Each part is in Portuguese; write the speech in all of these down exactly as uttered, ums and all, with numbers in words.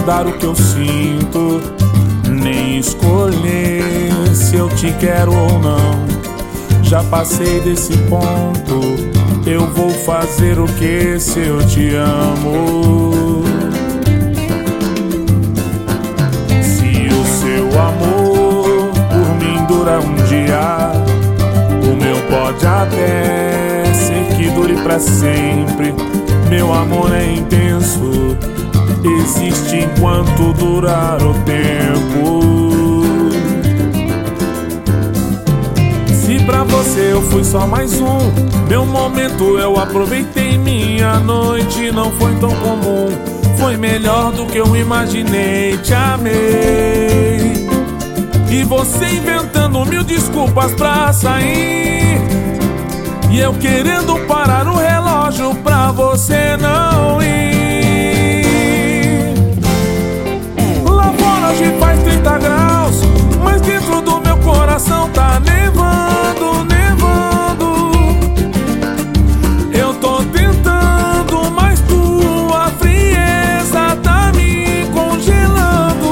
mudar o que eu sinto, nem escolher se eu te quero ou não. Já passei desse ponto, eu vou fazer o que se eu te amo? Se o seu amor por mim dura um dia, o meu pode até ser que dure pra sempre. Meu amor é intenso, existe enquanto durar o tempo. Se pra você eu fui só mais um, meu momento eu aproveitei. Minha noite não foi tão comum, foi melhor do que eu imaginei. Te amei, e você inventando mil desculpas pra sair, e eu querendo parar o relógio pra você não ir. Lá fora hoje faz trinta graus, mas dentro do meu coração tá nevando, nevando. Eu tô tentando, mas tua frieza tá me congelando.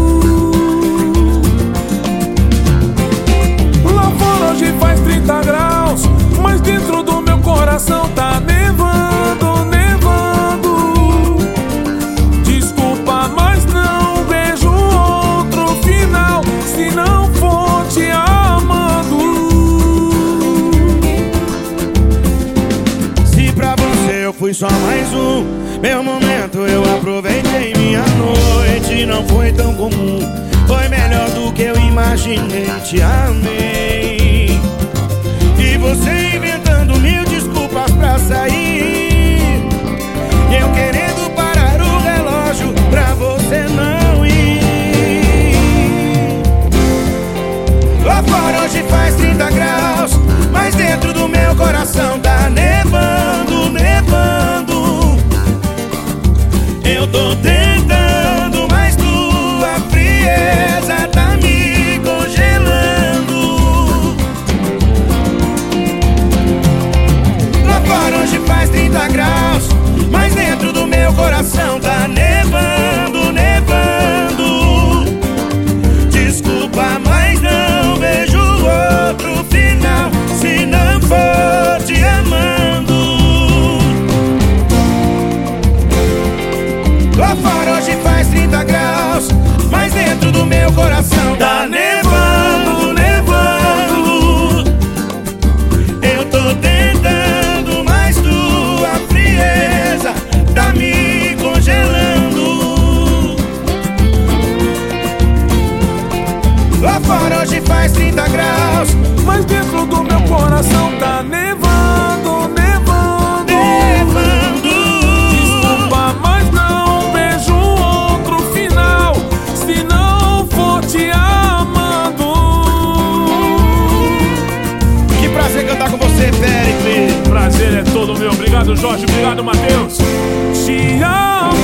Lá fora hoje faz trinta graus, mas dentro do meu coração tá nevando, nevando. Desculpa, mas não vejo outro final se não for te amando. Se pra você eu fui só mais um, meu momento eu aproveitei. Minha noite não foi tão comum, foi melhor do que eu imaginei. Te amei, e você inventando mil desculpas pra sair, eu querendo parar o relógio pra você não ir. Lá fora hoje faz trinta graus, mas dentro do meu coração tá nevando, nevando. Eu tô tentando, mas tua frieza tá me congelando. Lá fora hoje faz trinta graus, mas dentro do meu coração tá nevando, nevando. Desculpa, mas não vejo outro final se não for te amando. Lá fora hoje faz trinta graus, mas dentro do meu coração tá nevando, nevando. Eu tô tentando, mas tua frieza tá me congelando. Lá fora hoje faz trinta graus, mas dentro do meu coração tá nevando, nevando, nevando. Desculpa, mas não vejo outro final se não for te amando. Que prazer cantar com você, Péricles. Prazer é todo meu. Obrigado, Jorge. Obrigado, Matheus. Te amo.